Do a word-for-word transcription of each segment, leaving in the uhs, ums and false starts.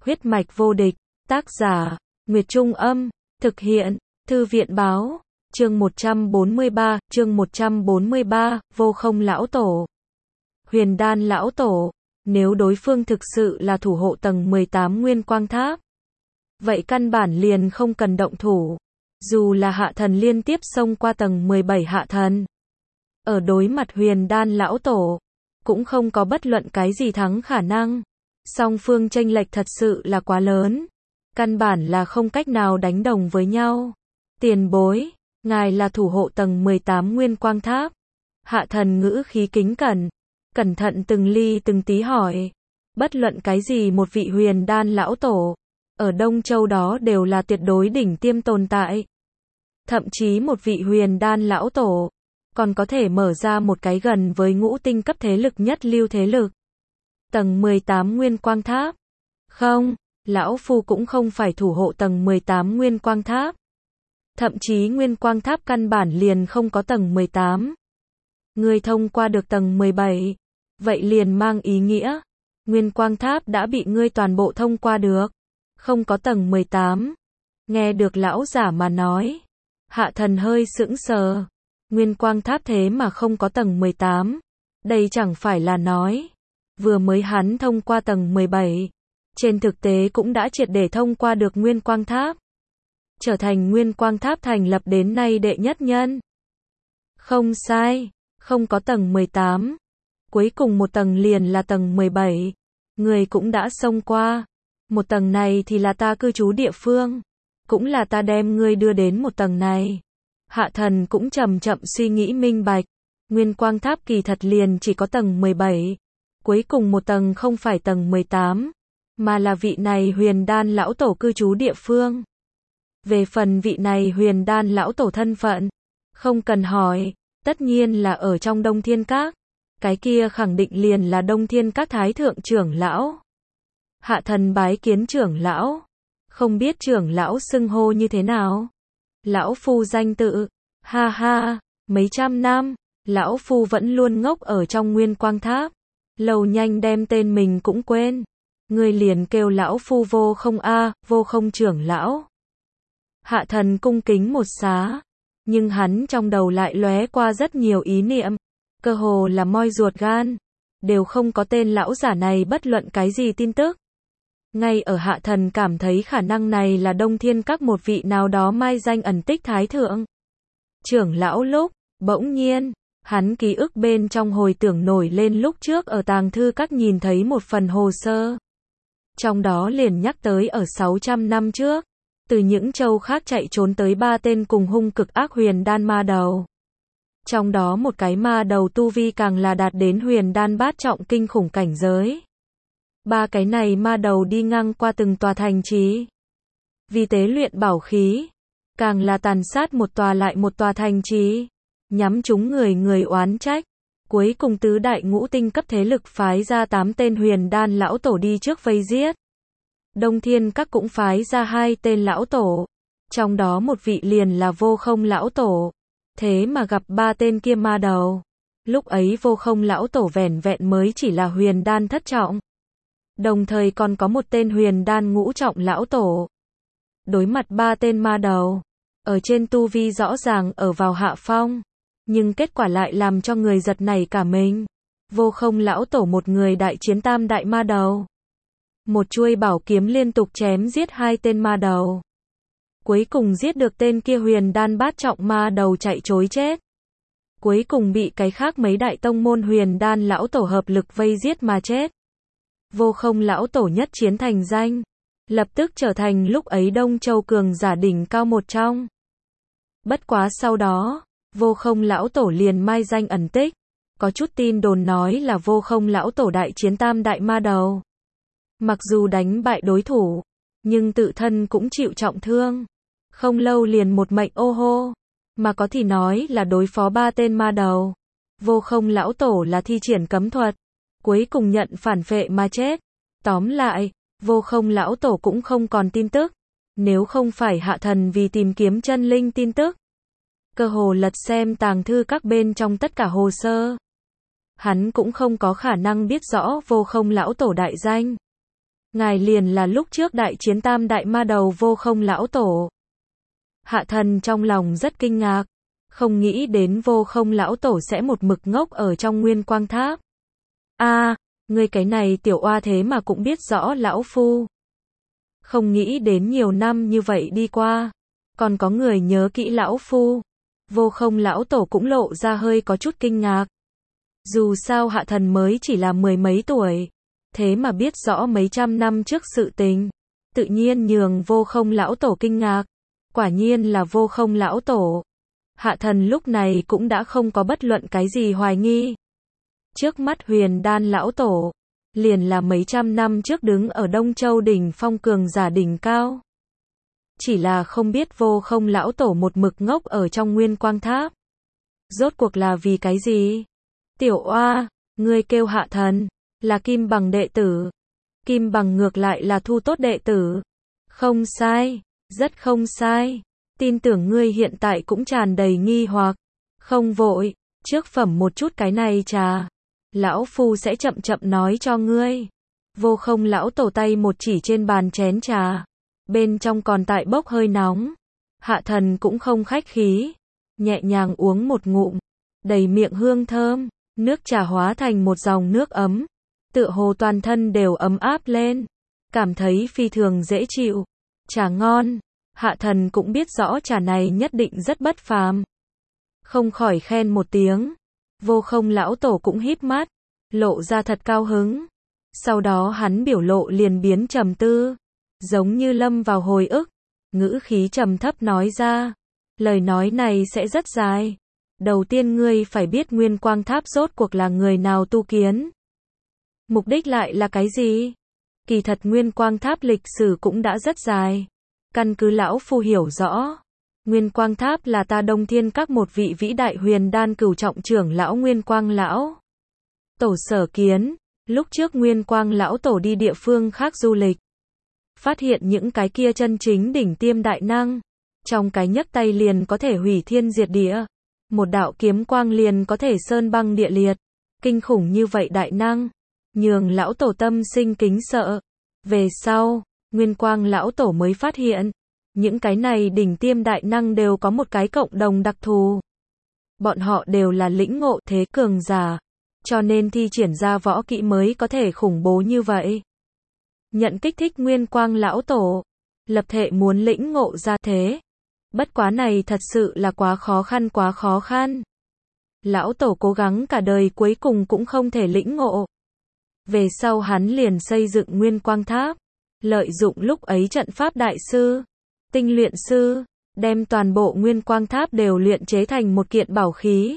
Huyết mạch vô địch, tác giả, Nguyệt Trung Âm, thực hiện, Thư viện Báo, chương một trăm bốn mươi ba, chương một trăm bốn mươi ba, Vô Không Lão Tổ. Huyền Đan Lão Tổ, nếu đối phương thực sự là thủ hộ tầng mười tám Nguyên Quang Tháp, vậy căn bản liền không cần động thủ, dù là hạ thần liên tiếp xông qua tầng mười bảy hạ thần. Ở đối mặt Huyền Đan Lão Tổ, cũng không có bất luận cái gì thắng khả năng. Song phương chênh lệch thật sự là quá lớn, căn bản là không cách nào đánh đồng với nhau. Tiền bối, ngài là thủ hộ tầng mười tám Nguyên Quang Tháp. Hạ thần ngữ khí kính cẩn, cẩn thận từng ly từng tí hỏi. Bất luận cái gì một vị Huyền Đan Lão Tổ, ở Đông Châu đó đều là tuyệt đối đỉnh tiêm tồn tại. Thậm chí một vị Huyền Đan Lão Tổ, còn có thể mở ra một cái gần với ngũ tinh cấp thế lực nhất lưu thế lực. Tầng mười tám Nguyên Quang Tháp. Không, lão phu cũng không phải thủ hộ tầng mười tám Nguyên Quang Tháp. Thậm chí Nguyên Quang Tháp căn bản liền không có tầng mười tám. Ngươi thông qua được tầng mười bảy, vậy liền mang ý nghĩa, Nguyên Quang Tháp đã bị ngươi toàn bộ thông qua được, không có tầng mười tám. Nghe được lão giả mà nói, hạ thần hơi sững sờ. Nguyên Quang Tháp thế mà không có tầng mười tám. Đây chẳng phải là nói, vừa mới hắn thông qua tầng mười bảy, trên thực tế cũng đã triệt để thông qua được Nguyên Quang Tháp, trở thành Nguyên Quang Tháp thành lập đến nay đệ nhất nhân. Không sai, không có tầng mười tám. Cuối cùng một tầng liền là tầng mười bảy. Người cũng đã xông qua. Một tầng này thì là ta cư trú địa phương, cũng là ta đem ngươi đưa đến một tầng này. Hạ thần cũng chậm chậm suy nghĩ minh bạch, Nguyên Quang Tháp kỳ thật liền chỉ có tầng mười bảy. Cuối cùng một tầng không phải tầng mười tám, mà là vị này Huyền Đan Lão Tổ cư trú địa phương. Về phần vị này Huyền Đan Lão Tổ thân phận, không cần hỏi, tất nhiên là ở trong Đông Thiên Các. Cái kia khẳng định liền là Đông Thiên Các Thái Thượng trưởng lão. Hạ thần bái kiến trưởng lão. Không biết trưởng lão xưng hô như thế nào? Lão phu danh tự. Ha ha, mấy trăm năm, lão phu vẫn luôn ngốc ở trong Nguyên Quang Tháp. Lâu nhanh đem tên mình cũng quên. Ngươi liền kêu lão phu Vô Không a, Vô Không trưởng lão. Hạ thần cung kính một xá, nhưng hắn trong đầu lại lóe qua rất nhiều ý niệm, cơ hồ là moi ruột gan, đều không có tên lão giả này bất luận cái gì tin tức. Ngay ở hạ thần cảm thấy khả năng này là Đông Thiên Các một vị nào đó mai danh ẩn tích Thái Thượng trưởng lão lúc, bỗng nhiên, hắn ký ức bên trong hồi tưởng nổi lên lúc trước ở tàng thư các nhìn thấy một phần hồ sơ. Trong đó liền nhắc tới ở sáu trăm năm trước, từ những châu khác chạy trốn tới ba tên cùng hung cực ác huyền đan ma đầu. Trong đó một cái ma đầu tu vi càng là đạt đến huyền đan bát trọng kinh khủng cảnh giới. Ba cái này ma đầu đi ngang qua từng tòa thành trì, vì tế luyện bảo khí, càng là tàn sát một tòa lại một tòa thành trì, nhắm chúng người người oán trách. Cuối cùng tứ đại ngũ tinh cấp thế lực phái ra tám tên Huyền Đan Lão Tổ đi trước vây giết. Đông Thiên Các cũng phái ra hai tên lão tổ, trong đó một vị liền là Vô Không Lão Tổ. Thế mà gặp ba tên kia ma đầu. Lúc ấy Vô Không Lão Tổ vẻn vẹn mới chỉ là Huyền Đan thất trọng, đồng thời còn có một tên Huyền Đan ngũ trọng lão tổ. Đối mặt ba tên ma đầu, ở trên tu vi rõ ràng ở vào hạ phong, nhưng kết quả lại làm cho người giật nảy cả mình. Vô Không Lão Tổ một người đại chiến tam đại ma đầu, một chuôi bảo kiếm liên tục chém giết hai tên ma đầu, cuối cùng giết được tên kia Huyền Đan bát trọng ma đầu chạy trối chết. Cuối cùng bị cái khác mấy đại tông môn Huyền Đan Lão Tổ hợp lực vây giết mà chết. Vô Không Lão Tổ nhất chiến thành danh, lập tức trở thành lúc ấy Đông Châu cường giả đỉnh cao một trong. Bất quá sau đó, Vô Không Lão Tổ liền mai danh ẩn tích, có chút tin đồn nói là Vô Không Lão Tổ đại chiến tam đại ma đầu. Mặc dù đánh bại đối thủ, nhưng tự thân cũng chịu trọng thương, không lâu liền một mệnh ô hô, mà có thì nói là đối phó ba tên ma đầu. Vô Không Lão Tổ là thi triển cấm thuật, cuối cùng nhận phản phệ mà chết. Tóm lại, Vô Không Lão Tổ cũng không còn tin tức. Nếu không phải hạ thần vì tìm kiếm chân linh tin tức, cơ hồ lật xem tàng thư các bên trong tất cả hồ sơ, hắn cũng không có khả năng biết rõ Vô Không Lão Tổ đại danh. ngài liền là lúc trước đại chiến tam đại ma đầu Vô Không lão tổ. Hạ thần trong lòng rất kinh ngạc, không nghĩ đến Vô Không lão tổ sẽ một mực ngốc ở trong Nguyên Quang Tháp. A, à, ngươi cái này tiểu oa thế mà cũng biết rõ lão phu. Không nghĩ đến nhiều năm như vậy đi qua, còn có người nhớ kỹ lão phu. Vô Không lão tổ cũng lộ ra hơi có chút kinh ngạc. Dù sao hạ thần mới chỉ là mười mấy tuổi, thế mà biết rõ mấy trăm năm trước sự tình, tự nhiên nhường Vô Không lão tổ kinh ngạc. Quả nhiên là Vô Không lão tổ. Hạ thần lúc này cũng đã không có bất luận cái gì hoài nghi. Trước mắt Huyền Đan lão tổ, liền là mấy trăm năm trước đứng ở Đông Châu đỉnh phong cường giả đỉnh cao. Chỉ là không biết Vô Không lão tổ một mực ngốc ở trong Nguyên Quang Tháp. Rốt cuộc là vì cái gì? Tiểu oa, ngươi kêu hạ thần, là Kim Bằng đệ tử. Kim Bằng ngược lại là thu tốt đệ tử. Không sai, rất không sai. Tin tưởng ngươi hiện tại cũng tràn đầy nghi hoặc. Không vội, trước phẩm một chút cái này trà. Lão phu sẽ chậm chậm nói cho ngươi. Vô Không lão tổ tay một chỉ trên bàn chén trà. Bên trong còn tại bốc hơi nóng. Hạ thần cũng không khách khí. Nhẹ nhàng uống một ngụm. Đầy miệng hương thơm. Nước trà hóa thành một dòng nước ấm. Tựa hồ toàn thân đều ấm áp lên. Cảm thấy phi thường dễ chịu. Trà ngon. Hạ thần cũng biết rõ trà này nhất định rất bất phàm. Không khỏi khen một tiếng. Vô Không lão tổ cũng híp mắt. Lộ ra thật cao hứng. Sau đó hắn biểu lộ liền biến trầm tư. Giống như lâm vào hồi ức. Ngữ khí trầm thấp nói ra. Lời nói này sẽ rất dài. Đầu tiên ngươi phải biết Nguyên Quang Tháp rốt cuộc là người nào tu kiến. Mục đích lại là cái gì? Kỳ thật Nguyên Quang Tháp lịch sử cũng đã rất dài. Căn cứ lão phu hiểu rõ. Nguyên Quang Tháp là ta Đông Thiên các một vị vĩ đại huyền đan cửu trọng trưởng lão Nguyên Quang lão tổ sở kiến. Lúc trước Nguyên Quang lão tổ đi địa phương khác du lịch. Phát hiện những cái kia chân chính đỉnh tiêm đại năng. Trong cái nhấc tay liền có thể hủy thiên diệt địa. Một đạo kiếm quang liền có thể sơn băng địa liệt. Kinh khủng như vậy đại năng. Nhường lão tổ tâm sinh kính sợ. Về sau, Nguyên Quang lão tổ mới phát hiện. Những cái này đỉnh tiêm đại năng đều có một cái cộng đồng đặc thù. Bọn họ đều là lĩnh ngộ thế cường giả. Cho nên thi triển ra võ kỹ mới có thể khủng bố như vậy. Nhận kích thích Nguyên Quang lão tổ. Lập thể muốn lĩnh ngộ ra thế. Bất quá này thật sự là quá khó khăn quá khó khăn. Lão tổ cố gắng cả đời cuối cùng cũng không thể lĩnh ngộ. Về sau hắn liền xây dựng Nguyên Quang Tháp. Lợi dụng lúc ấy trận pháp đại sư, tinh luyện sư, đem toàn bộ Nguyên Quang Tháp đều luyện chế thành một kiện bảo khí.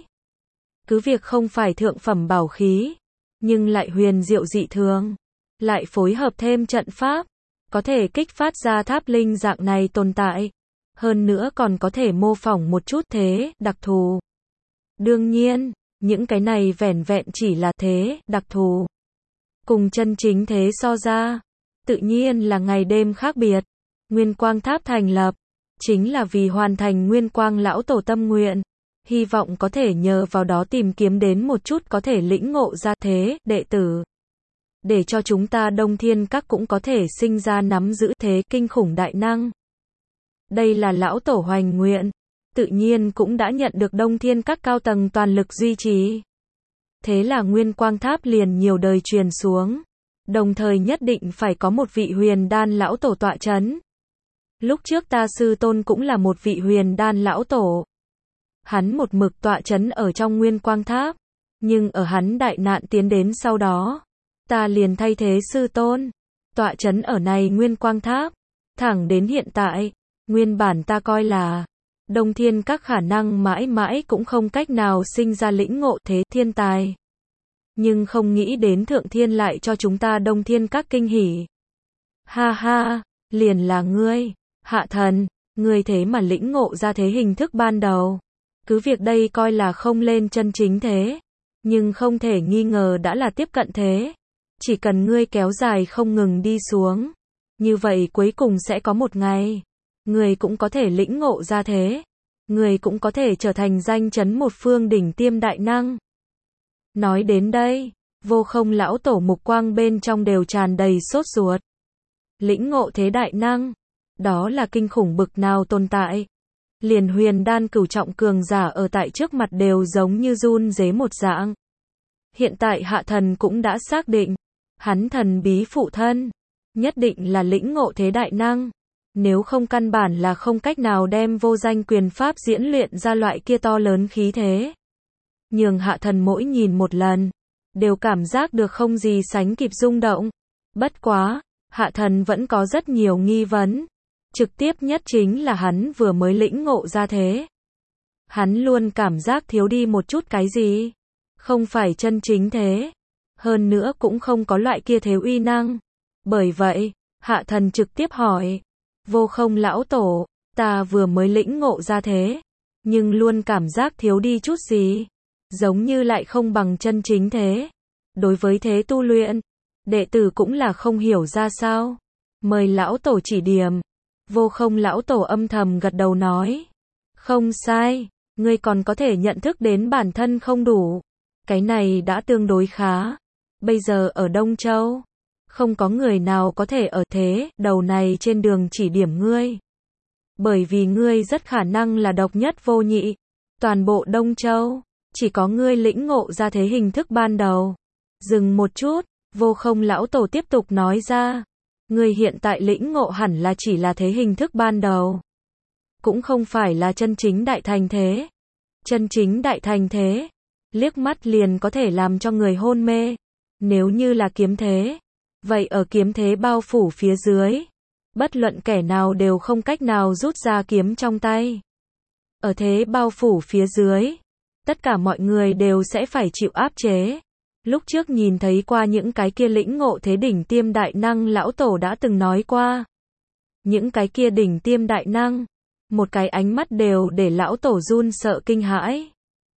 Cứ việc không phải thượng phẩm bảo khí, nhưng lại huyền diệu dị thường. Lại phối hợp thêm trận pháp, có thể kích phát ra tháp linh dạng này tồn tại. Hơn nữa còn có thể mô phỏng một chút thế, đặc thù. Đương nhiên, những cái này vẻn vẹn chỉ là thế, đặc thù. Cùng chân chính thế so ra, tự nhiên là ngày đêm khác biệt. Nguyên Quang Tháp thành lập, chính là vì hoàn thành Nguyên Quang lão tổ tâm nguyện. Hy vọng có thể nhờ vào đó tìm kiếm đến một chút có thể lĩnh ngộ ra thế, đệ tử. Để cho chúng ta Đông Thiên các cũng có thể sinh ra nắm giữ thế kinh khủng đại năng. Đây là lão tổ hoành nguyện, tự nhiên cũng đã nhận được Đông Thiên các cao tầng toàn lực duy trì. Thế là Nguyên Quang Tháp liền nhiều đời truyền xuống, đồng thời nhất định phải có một vị huyền đan lão tổ tọa chấn. Lúc trước ta sư tôn cũng là một vị huyền đan lão tổ. Hắn một mực tọa chấn ở trong Nguyên Quang Tháp, nhưng ở hắn đại nạn tiến đến sau đó, ta liền thay thế sư tôn, tọa chấn ở này Nguyên Quang Tháp, thẳng đến hiện tại. Nguyên bản ta coi là Đông Thiên các khả năng mãi mãi cũng không cách nào sinh ra lĩnh ngộ thế thiên tài. Nhưng không nghĩ đến Thượng Thiên lại cho chúng ta Đông Thiên các kinh hỉ. Ha ha, liền là ngươi, Hạ thần, ngươi thế mà lĩnh ngộ ra thế hình thức ban đầu. Cứ việc đây coi là không lên chân chính thế, nhưng không thể nghi ngờ đã là tiếp cận thế. Chỉ cần ngươi kéo dài không ngừng đi xuống, như vậy cuối cùng sẽ có một ngày, người cũng có thể lĩnh ngộ ra thế. Người cũng có thể trở thành danh chấn một phương đỉnh tiêm đại năng. Nói đến đây, Vô Không lão tổ mục quang bên trong đều tràn đầy sốt ruột. Lĩnh ngộ thế đại năng, đó là kinh khủng bực nào tồn tại. Liền huyền đan cửu trọng cường giả ở tại trước mặt đều giống như run rế một dạng. Hiện tại Hạ Thần cũng đã xác định, hắn thần bí phụ thân, nhất định là lĩnh ngộ thế đại năng. Nếu không căn bản là không cách nào đem vô danh quyền pháp diễn luyện ra loại kia to lớn khí thế. Nhường Hạ Thần mỗi nhìn một lần, đều cảm giác được không gì sánh kịp rung động. Bất quá, Hạ Thần vẫn có rất nhiều nghi vấn. Trực tiếp nhất chính là hắn vừa mới lĩnh ngộ ra thế. Hắn luôn cảm giác thiếu đi một chút cái gì. Không phải chân chính thế. Hơn nữa cũng không có loại kia thế uy năng. Bởi vậy, Hạ Thần trực tiếp hỏi. Vô Không lão tổ, ta vừa mới lĩnh ngộ ra thế. Nhưng luôn cảm giác thiếu đi chút gì. Giống như lại không bằng chân chính thế. Đối với thế tu luyện, đệ tử cũng là không hiểu ra sao. Mời lão tổ chỉ điểm. Vô Không lão tổ âm thầm gật đầu nói. Không sai, ngươi còn có thể nhận thức đến bản thân không đủ. Cái này đã tương đối khá. Bây giờ ở Đông Châu, không có người nào có thể ở thế đầu này trên đường chỉ điểm ngươi. Bởi vì ngươi rất khả năng là độc nhất vô nhị. Toàn bộ Đông Châu, chỉ có ngươi lĩnh ngộ ra thế hình thức ban đầu. Dừng một chút, Vô Không lão tổ tiếp tục nói ra. Ngươi hiện tại lĩnh ngộ hẳn là chỉ là thế hình thức ban đầu. Cũng không phải là chân chính đại thành thế. Chân chính đại thành thế, liếc mắt liền có thể làm cho người hôn mê. Nếu như là kiếm thế, vậy ở kiếm thế bao phủ phía dưới, bất luận kẻ nào đều không cách nào rút ra kiếm trong tay. Ở thế bao phủ phía dưới, tất cả mọi người đều sẽ phải chịu áp chế. Lúc trước nhìn thấy qua những cái kia lĩnh ngộ thế đỉnh tiêm đại năng lão tổ đã từng nói qua. Những cái kia đỉnh tiêm đại năng, một cái ánh mắt đều để lão tổ run sợ kinh hãi.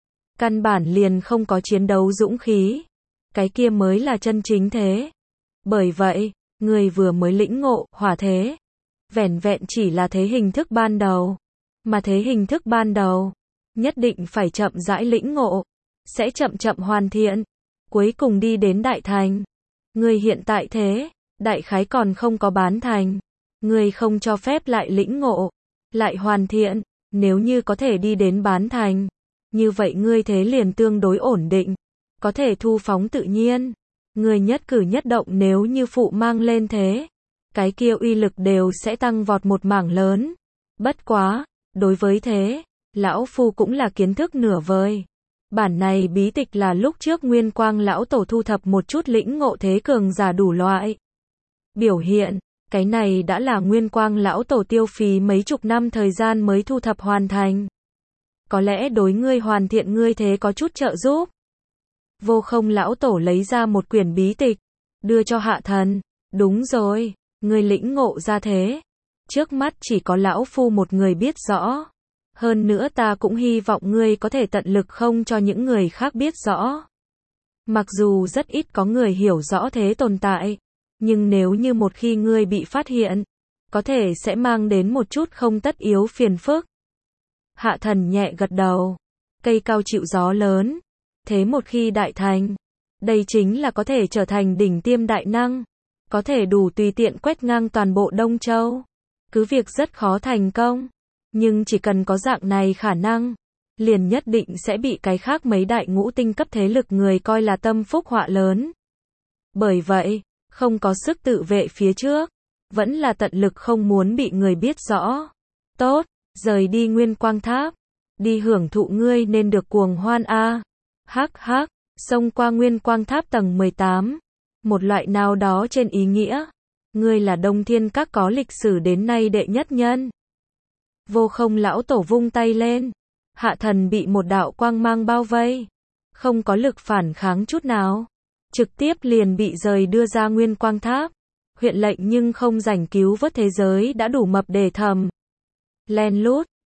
Căn bản liền không có chiến đấu dũng khí. Cái kia mới là chân chính thế. Bởi vậy, người vừa mới lĩnh ngộ hỏa thế, vẻn vẹn chỉ là thế hình thức ban đầu. Mà thế hình thức ban đầu, nhất định phải chậm rãi lĩnh ngộ, sẽ chậm chậm hoàn thiện. Cuối cùng đi đến đại thành. Người hiện tại thế, đại khái còn không có bán thành. Người không cho phép lại lĩnh ngộ, lại hoàn thiện. Nếu như có thể đi đến bán thành, như vậy ngươi thế liền tương đối ổn định, có thể thu phóng tự nhiên. Người nhất cử nhất động nếu như phụ mang lên thế, cái kia uy lực đều sẽ tăng vọt một mảng lớn. Bất quá, đối với thế, lão phu cũng là kiến thức nửa vời. Bản này bí tịch là lúc trước Nguyên Quang lão tổ thu thập một chút lĩnh ngộ thế cường giả đủ loại biểu hiện, cái này đã là Nguyên Quang lão tổ tiêu phí mấy chục năm thời gian mới thu thập hoàn thành. Có lẽ đối ngươi hoàn thiện ngươi thế có chút trợ giúp. Vô Không lão tổ lấy ra một quyển bí tịch, đưa cho Hạ Thần. Đúng rồi, ngươi lĩnh ngộ ra thế. Trước mắt chỉ có lão phu một người biết rõ. Hơn nữa ta cũng hy vọng ngươi có thể tận lực không cho những người khác biết rõ. Mặc dù rất ít có người hiểu rõ thế tồn tại, nhưng nếu như một khi ngươi bị phát hiện, có thể sẽ mang đến một chút không tất yếu phiền phức. Hạ Thần nhẹ gật đầu. Cây cao chịu gió lớn. Thế một khi đại thành, đây chính là có thể trở thành đỉnh tiêm đại năng. Có thể đủ tùy tiện quét ngang toàn bộ Đông Châu. Cứ việc rất khó thành công. Nhưng chỉ cần có dạng này khả năng, liền nhất định sẽ bị cái khác mấy đại ngũ tinh cấp thế lực người coi là tâm phúc họa lớn. Bởi vậy, không có sức tự vệ phía trước, vẫn là tận lực không muốn bị người biết rõ. Tốt, rời đi Nguyên Quang Tháp, đi hưởng thụ ngươi nên được cuồng hoan a. Hắc hắc, xông qua Nguyên Quang Tháp tầng mười tám, một loại nào đó trên ý nghĩa, ngươi là Đông Thiên Các có lịch sử đến nay đệ nhất nhân. Vô Không lão tổ vung tay lên, Hạ Thần bị một đạo quang mang bao vây, không có lực phản kháng chút nào, trực tiếp liền bị rời đưa ra Nguyên Quang Tháp. Huyện lệnh nhưng không rảnh cứu vớt thế giới đã đủ mập để thầm. Len lút,